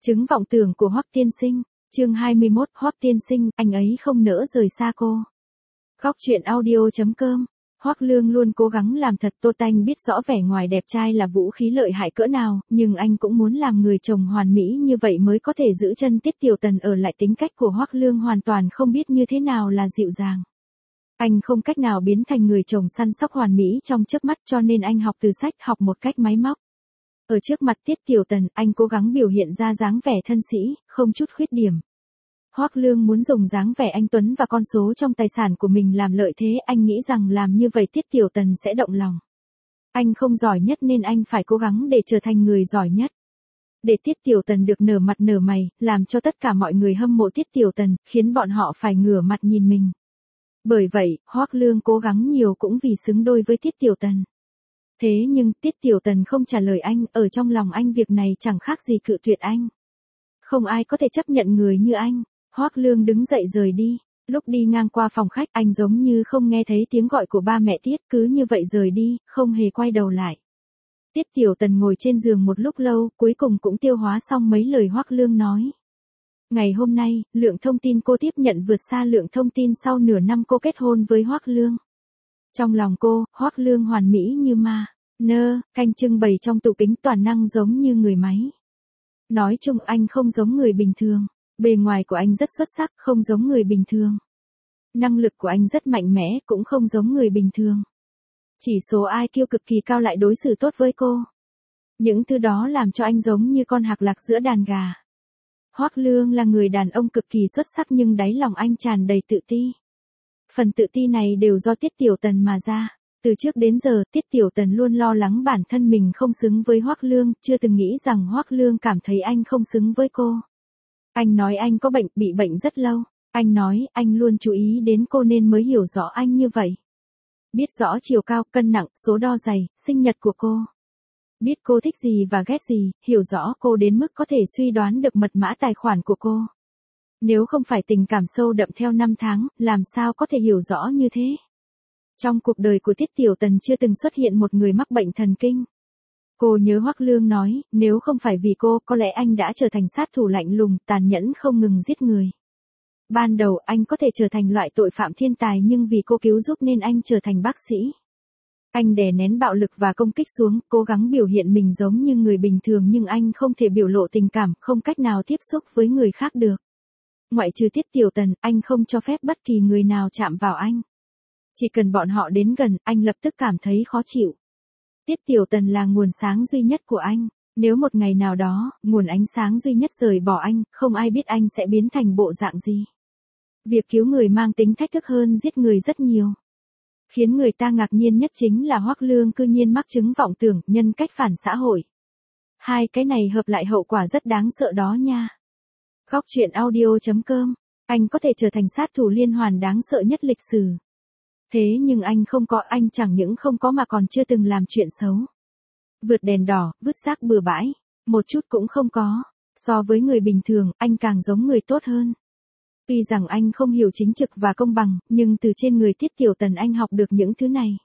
Chứng vọng tưởng của Hoắc tiên sinh, chương 21, Hoắc tiên sinh, anh ấy không nỡ rời xa cô. Góc truyện audio.com. Hoắc Lương luôn cố gắng làm thật tốt, anh biết rõ vẻ ngoài đẹp trai là vũ khí lợi hại cỡ nào, nhưng anh cũng muốn làm người chồng hoàn mỹ như vậy mới có thể giữ chân Tiết Tiểu Tần ở lại. Tính cách của Hoắc Lương hoàn toàn không biết như thế nào là dịu dàng. Anh không cách nào biến thành người chồng săn sóc hoàn mỹ trong chớp mắt, cho nên anh học từ sách, học một cách máy móc. Ở trước mặt Tiết Tiểu Tần, anh cố gắng biểu hiện ra dáng vẻ thân sĩ, không chút khuyết điểm. Hoắc Lương muốn dùng dáng vẻ anh tuấn và con số trong tài sản của mình làm lợi thế, anh nghĩ rằng làm như vậy Tiết Tiểu Tần sẽ động lòng. Anh không giỏi nhất nên anh phải cố gắng để trở thành người giỏi nhất. Để Tiết Tiểu Tần được nở mặt nở mày, làm cho tất cả mọi người hâm mộ Tiết Tiểu Tần, khiến bọn họ phải ngửa mặt nhìn mình. Bởi vậy, Hoắc Lương cố gắng nhiều cũng vì xứng đôi với Tiết Tiểu Tần. Thế nhưng Tiết Tiểu Tần không trả lời anh, ở trong lòng anh việc này chẳng khác gì cự tuyệt anh. Không ai có thể chấp nhận người như anh. Hoắc Lương đứng dậy rời đi. Lúc đi ngang qua phòng khách, anh giống như không nghe thấy tiếng gọi của ba mẹ Tiết, cứ như vậy rời đi, không hề quay đầu lại. Tiết Tiểu Tần ngồi trên giường một lúc lâu, cuối cùng cũng tiêu hóa xong mấy lời Hoắc Lương nói. Ngày hôm nay, lượng thông tin cô tiếp nhận vượt xa lượng thông tin sau nửa năm cô kết hôn với Hoắc Lương. Trong lòng cô, Hoắc Lương hoàn mỹ như ma. Canh trưng bày trong tủ kính, toàn năng giống như người máy. Nói chung anh không giống người bình thường. Bề ngoài của anh rất xuất sắc, không giống người bình thường. Năng lực của anh rất mạnh mẽ, cũng không giống người bình thường. Chỉ số IQ cực kỳ cao lại đối xử tốt với cô. Những thứ đó làm cho anh giống như con hạc lạc giữa đàn gà. Hoắc Lương là người đàn ông cực kỳ xuất sắc nhưng đáy lòng anh tràn đầy tự ti. Phần tự ti này đều do Tiết Tiểu Tần mà ra. Từ trước đến giờ, Tiết Tiểu Tần luôn lo lắng bản thân mình không xứng với Hoắc Lương, chưa từng nghĩ rằng Hoắc Lương cảm thấy anh không xứng với cô. Anh nói anh có bệnh, bị bệnh rất lâu. Anh nói anh luôn chú ý đến cô nên mới hiểu rõ anh như vậy. Biết rõ chiều cao, cân nặng, số đo giày, sinh nhật của cô. Biết cô thích gì và ghét gì, hiểu rõ cô đến mức có thể suy đoán được mật mã tài khoản của cô. Nếu không phải tình cảm sâu đậm theo năm tháng, làm sao có thể hiểu rõ như thế? Trong cuộc đời của Tiết Tiểu Tần chưa từng xuất hiện một người mắc bệnh thần kinh. Cô nhớ Hoắc Lương nói, nếu không phải vì cô, có lẽ anh đã trở thành sát thủ lạnh lùng, tàn nhẫn không ngừng giết người. Ban đầu anh có thể trở thành loại tội phạm thiên tài nhưng vì cô cứu giúp nên anh trở thành bác sĩ. Anh đè nén bạo lực và công kích xuống, cố gắng biểu hiện mình giống như người bình thường nhưng anh không thể biểu lộ tình cảm, không cách nào tiếp xúc với người khác được. Ngoại trừ Tiết Tiểu Tần, anh không cho phép bất kỳ người nào chạm vào anh. Chỉ cần bọn họ đến gần, anh lập tức cảm thấy khó chịu. Tiết Tiểu Tần là nguồn sáng duy nhất của anh. Nếu một ngày nào đó, nguồn ánh sáng duy nhất rời bỏ anh, không ai biết anh sẽ biến thành bộ dạng gì. Việc cứu người mang tính thách thức hơn giết người rất nhiều. Khiến người ta ngạc nhiên nhất chính là Hoắc Lương cư nhiên mắc chứng vọng tưởng, nhân cách phản xã hội. Hai cái này hợp lại hậu quả rất đáng sợ đó nha. Góc truyện audio.com. Anh có thể trở thành sát thủ liên hoàn đáng sợ nhất lịch sử. Thế nhưng anh không có, anh chẳng những không có mà còn chưa từng làm chuyện xấu. Vượt đèn đỏ, vứt rác bừa bãi, một chút cũng không có. So với người bình thường, anh càng giống người tốt hơn. Tuy rằng anh không hiểu chính trực và công bằng, nhưng từ trên người Tiết Tiểu Tần anh học được những thứ này.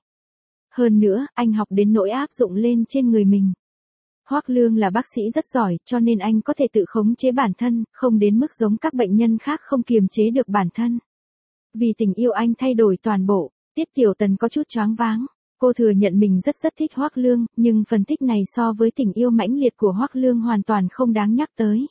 Hơn nữa, anh học đến nỗi áp dụng lên trên người mình. Hoắc Lương là bác sĩ rất giỏi, cho nên anh có thể tự khống chế bản thân, không đến mức giống các bệnh nhân khác không kiềm chế được bản thân. Vì tình yêu anh thay đổi toàn bộ. Tiết Tiểu Tần có chút choáng váng. Cô thừa nhận mình rất thích Hoắc Lương, nhưng phần thích này so với tình yêu mãnh liệt của Hoắc Lương hoàn toàn không đáng nhắc tới.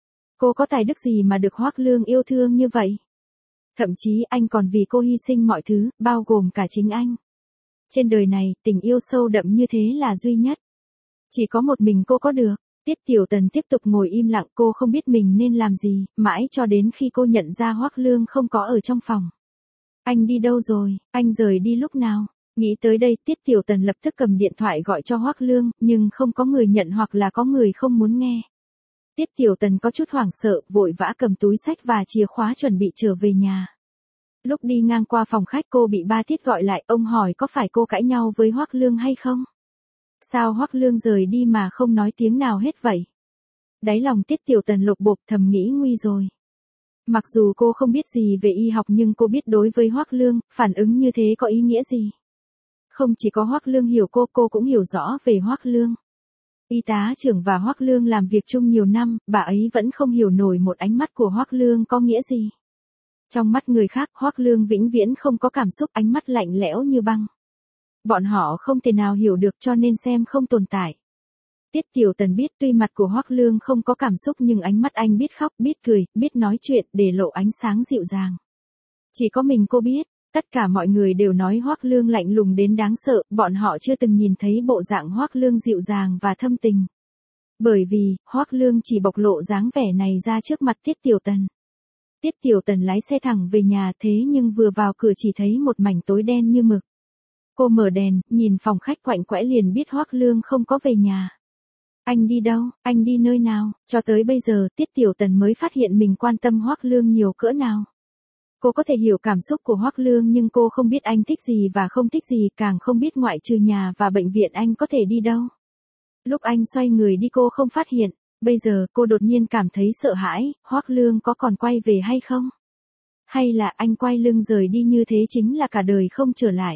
Cô có tài đức gì mà được Hoắc Lương yêu thương như vậy? Thậm chí anh còn vì cô hy sinh mọi thứ, bao gồm cả chính anh. Trên đời này, tình yêu sâu đậm như thế là duy nhất. Chỉ có một mình cô có được. Tiết Tiểu Tần tiếp tục ngồi im lặng, cô không biết mình nên làm gì, mãi cho đến khi cô nhận ra Hoắc Lương không có ở trong phòng. Anh đi đâu rồi, anh rời đi lúc nào? Nghĩ tới đây, Tiết Tiểu Tần lập tức cầm điện thoại gọi cho Hoắc Lương, nhưng không có người nhận hoặc là có người không muốn nghe. Tiết Tiểu Tần có chút hoảng sợ, vội vã cầm túi xách và chìa khóa chuẩn bị trở về nhà. Lúc đi ngang qua phòng khách cô bị ba Tiết gọi lại, ông hỏi có phải cô cãi nhau với Hoắc Lương hay không? Sao Hoắc Lương rời đi mà không nói tiếng nào hết vậy? Đáy lòng Tiết Tiểu Tần lục bục, thầm nghĩ nguy rồi. Mặc dù cô không biết gì về y học nhưng cô biết đối với Hoắc Lương, phản ứng như thế có ý nghĩa gì. Không chỉ có Hoắc Lương hiểu cô cũng hiểu rõ về Hoắc Lương. Y tá trưởng và Hoắc Lương làm việc chung nhiều năm, bà ấy vẫn không hiểu nổi một ánh mắt của Hoắc Lương có nghĩa gì. Trong mắt người khác, Hoắc Lương vĩnh viễn không có cảm xúc, ánh mắt lạnh lẽo như băng. Bọn họ không thể nào hiểu được cho nên xem không tồn tại. Tiết Tiểu Tần biết tuy mặt của Hoắc Lương không có cảm xúc nhưng ánh mắt anh biết khóc, biết cười, biết nói chuyện để lộ ánh sáng dịu dàng. Chỉ có mình cô biết, tất cả mọi người đều nói Hoắc Lương lạnh lùng đến đáng sợ, bọn họ chưa từng nhìn thấy bộ dạng Hoắc Lương dịu dàng và thâm tình. Bởi vì, Hoắc Lương chỉ bộc lộ dáng vẻ này ra trước mặt Tiết Tiểu Tần. Tiết Tiểu Tần lái xe thẳng về nhà thế nhưng vừa vào cửa chỉ thấy một mảnh tối đen như mực. Cô mở đèn, nhìn phòng khách quạnh quẽ liền biết Hoắc Lương không có về nhà. Anh đi đâu, anh đi nơi nào, cho tới bây giờ Tiết Tiểu Tần mới phát hiện mình quan tâm Hoắc Lương nhiều cỡ nào. Cô có thể hiểu cảm xúc của Hoắc Lương nhưng cô không biết anh thích gì và không thích gì, càng không biết ngoại trừ nhà và bệnh viện anh có thể đi đâu. Lúc anh xoay người đi cô không phát hiện, bây giờ cô đột nhiên cảm thấy sợ hãi, Hoắc Lương có còn quay về hay không? Hay là anh quay lưng rời đi như thế chính là cả đời không trở lại?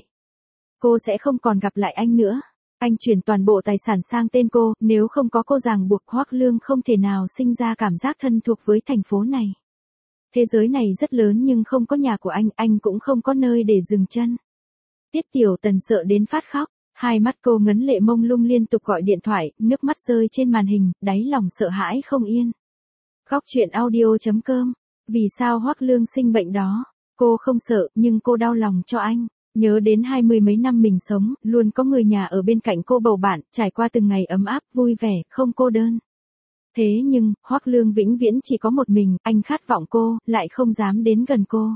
Cô sẽ không còn gặp lại anh nữa. Anh chuyển toàn bộ tài sản sang tên cô, nếu không có cô ràng buộc Hoắc Lương không thể nào sinh ra cảm giác thân thuộc với thành phố này. Thế giới này rất lớn nhưng không có nhà của anh cũng không có nơi để dừng chân. Tiết Tiểu Tần sợ đến phát khóc, hai mắt cô ngấn lệ mông lung liên tục gọi điện thoại, nước mắt rơi trên màn hình, đáy lòng sợ hãi không yên. Góc truyện audio.com, vì sao Hoắc Lương sinh bệnh đó, cô không sợ nhưng cô đau lòng cho anh. Nhớ đến 20 mấy năm mình sống, luôn có người nhà ở bên cạnh cô bầu bạn, trải qua từng ngày ấm áp, vui vẻ, không cô đơn. Thế nhưng, Hoắc Lương vĩnh viễn chỉ có một mình, anh khát vọng cô, lại không dám đến gần cô.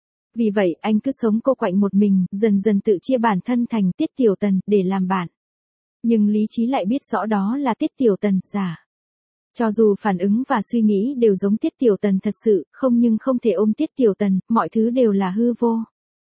Vì vậy, anh cứ sống cô quạnh một mình, dần dần tự chia bản thân thành Tiết Tiểu Tần, để làm bạn. Nhưng lý trí lại biết rõ đó là Tiết Tiểu Tần, giả. Cho dù phản ứng và suy nghĩ đều giống Tiết Tiểu Tần thật sự, không nhưng không thể ôm Tiết Tiểu Tần, mọi thứ đều là hư vô.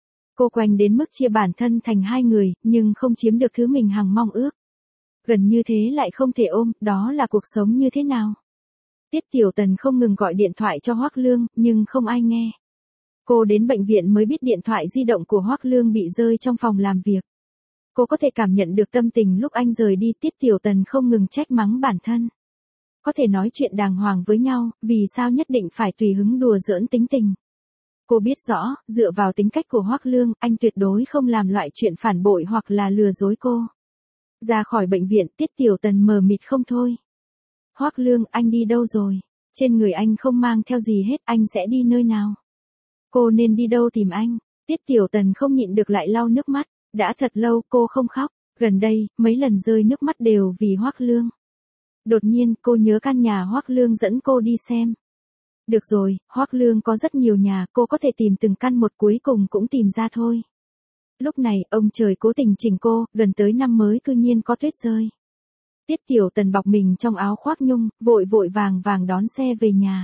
Cô quanh đến mức chia bản thân thành hai người, nhưng không chiếm được thứ mình hằng mong ước. Gần như thế lại không thể ôm, đó là cuộc sống như thế nào? Tiết Tiểu Tần không ngừng gọi điện thoại cho Hoắc Lương, nhưng không ai nghe. Cô đến bệnh viện mới biết điện thoại di động của Hoắc Lương bị rơi trong phòng làm việc. Cô có thể cảm nhận được tâm tình lúc anh rời đi, Tiết Tiểu Tần không ngừng trách mắng bản thân. Có thể nói chuyện đàng hoàng với nhau, vì sao nhất định phải tùy hứng đùa giỡn tính tình. Cô biết rõ, dựa vào tính cách của Hoắc Lương, anh tuyệt đối không làm loại chuyện phản bội hoặc là lừa dối cô. Ra khỏi bệnh viện, Tiết Tiểu Tần mờ mịt không thôi. Hoắc Lương, anh đi đâu rồi? Trên người anh không mang theo gì hết, anh sẽ đi nơi nào? Cô nên đi đâu tìm anh? Tiết Tiểu Tần không nhịn được lại lau nước mắt, đã thật lâu cô không khóc, gần đây, mấy lần rơi nước mắt đều vì Hoắc Lương. Đột nhiên, cô nhớ căn nhà Hoắc Lương dẫn cô đi xem. Được rồi, Hoắc Lương có rất nhiều nhà, cô có thể tìm từng căn một, cuối cùng cũng tìm ra thôi. Lúc này, ông trời cố tình chỉnh cô, gần tới năm mới cư nhiên có tuyết rơi. Tiết Tiểu Tần bọc mình trong áo khoác nhung, vội vội vàng vàng đón xe về nhà.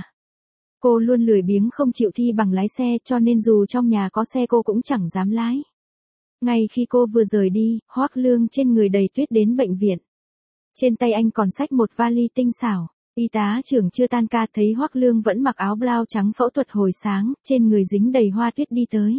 Cô luôn lười biếng không chịu thi bằng lái xe cho nên dù trong nhà có xe cô cũng chẳng dám lái. Ngay khi cô vừa rời đi, Hoắc Lương trên người đầy tuyết đến bệnh viện. Trên tay anh còn xách một vali tinh xảo. Y tá trưởng chưa tan ca thấy Hoắc Lương vẫn mặc áo blau trắng phẫu thuật hồi sáng, trên người dính đầy hoa tuyết đi tới.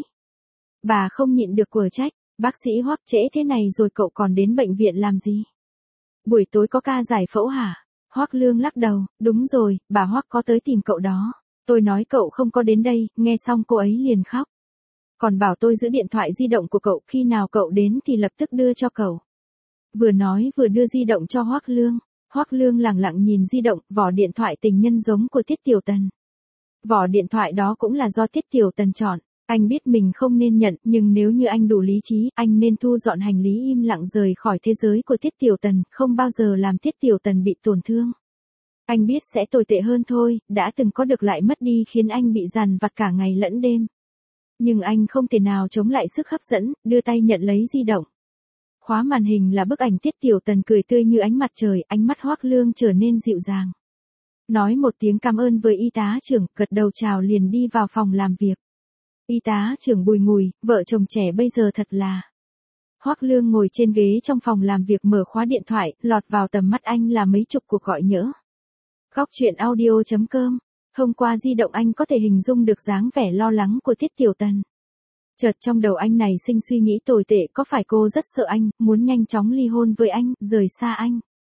Bà không nhịn được quở trách, bác sĩ Hoắc, trễ thế này rồi cậu còn đến bệnh viện làm gì? Buổi tối có ca giải phẫu hả? Hoắc Lương lắc đầu, đúng rồi, bà Hoắc có tới tìm cậu đó. Tôi nói cậu không có đến đây, nghe xong cô ấy liền khóc. Còn bảo tôi giữ điện thoại di động của cậu, khi nào cậu đến thì lập tức đưa cho cậu. Vừa nói vừa đưa di động cho Hoắc Lương. Hoắc Lương lẳng lặng nhìn di động, vỏ điện thoại tình nhân giống của Tiết Tiểu Tần. Vỏ điện thoại đó cũng là do Tiết Tiểu Tần chọn. Anh biết mình không nên nhận, nhưng nếu như anh đủ lý trí, anh nên thu dọn hành lý im lặng rời khỏi thế giới của Tiết Tiểu Tần, không bao giờ làm Tiết Tiểu Tần bị tổn thương. Anh biết sẽ tồi tệ hơn thôi, đã từng có được lại mất đi khiến anh bị dằn vặt cả ngày lẫn đêm. Nhưng anh không thể nào chống lại sức hấp dẫn, đưa tay nhận lấy di động. Khóa màn hình là bức ảnh Tiết Tiểu Tần cười tươi như ánh mặt trời, ánh mắt Hoắc Lương trở nên dịu dàng. Nói một tiếng cảm ơn với y tá trưởng, gật đầu chào liền đi vào phòng làm việc. Y tá trưởng bùi ngùi, vợ chồng trẻ bây giờ thật là. Hoắc Lương ngồi trên ghế trong phòng làm việc mở khóa điện thoại, lọt vào tầm mắt anh là mấy chục cuộc gọi nhỡ. Góc truyện audio.com, hôm qua di động anh có thể hình dung được dáng vẻ lo lắng của Tiết Tiểu Tần. Chợt trong đầu anh này sinh suy nghĩ tồi tệ, có phải cô rất sợ anh, muốn nhanh chóng ly hôn với anh, rời xa anh.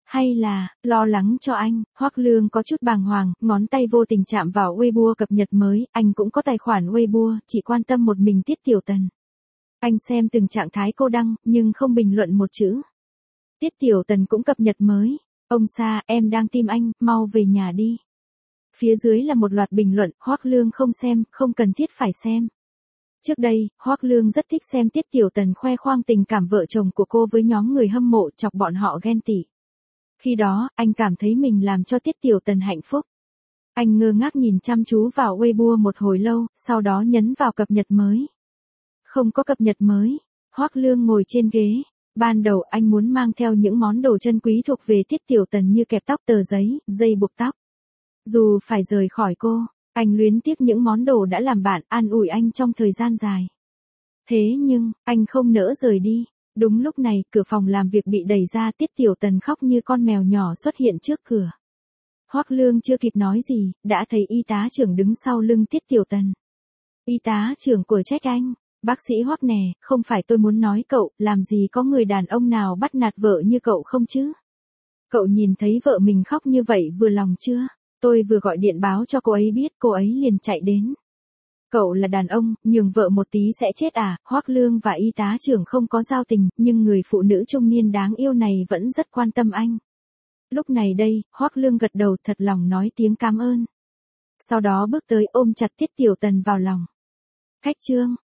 Hay là, lo lắng cho anh, Hoắc Lương có chút bàng hoàng, ngón tay vô tình chạm vào Weibo cập nhật mới, anh cũng có tài khoản Weibo, chỉ quan tâm một mình Tiết Tiểu Tần. Anh xem từng trạng thái cô đăng, nhưng không bình luận một chữ. Tiết Tiểu Tần cũng cập nhật mới. Ông Sa, em đang tìm anh, mau về nhà đi. Phía dưới là một loạt bình luận, Hoắc Lương không xem, không cần thiết phải xem. Trước đây, Hoắc Lương rất thích xem Tiết Tiểu Tần khoe khoang tình cảm vợ chồng của cô với nhóm người hâm mộ, chọc bọn họ ghen tị. Khi đó, anh cảm thấy mình làm cho Tiết Tiểu Tần hạnh phúc. Anh ngơ ngác nhìn chăm chú vào Weibo một hồi lâu, sau đó nhấn vào cập nhật mới. Không có cập nhật mới. Hoắc Lương ngồi trên ghế. Ban đầu anh muốn mang theo những món đồ chân quý thuộc về Tiết Tiểu Tần như kẹp tóc, tờ giấy, dây buộc tóc. Dù phải rời khỏi cô, anh luyến tiếc những món đồ đã làm bạn an ủi anh trong thời gian dài. Thế nhưng, anh không nỡ rời đi. Đúng lúc này, cửa phòng làm việc bị đẩy ra, Tiết Tiểu Tần khóc như con mèo nhỏ xuất hiện trước cửa. Hoắc Lương chưa kịp nói gì, đã thấy y tá trưởng đứng sau lưng Tiết Tiểu Tần. Y tá trưởng của trách anh, bác sĩ Hoắc nè, không phải tôi muốn nói cậu, làm gì có người đàn ông nào bắt nạt vợ như cậu không chứ? Cậu nhìn thấy vợ mình khóc như vậy vừa lòng chưa? Tôi vừa gọi điện báo cho cô ấy biết, cô ấy liền chạy đến. Cậu là đàn ông, nhường vợ một tí sẽ chết à? Hoắc Lương và y tá trưởng không có giao tình, nhưng người phụ nữ trung niên đáng yêu này vẫn rất quan tâm anh. Lúc này đây, Hoắc Lương gật đầu thật lòng nói tiếng cảm ơn. Sau đó bước tới ôm chặt Tiết Tiểu Tần vào lòng. Khách trương,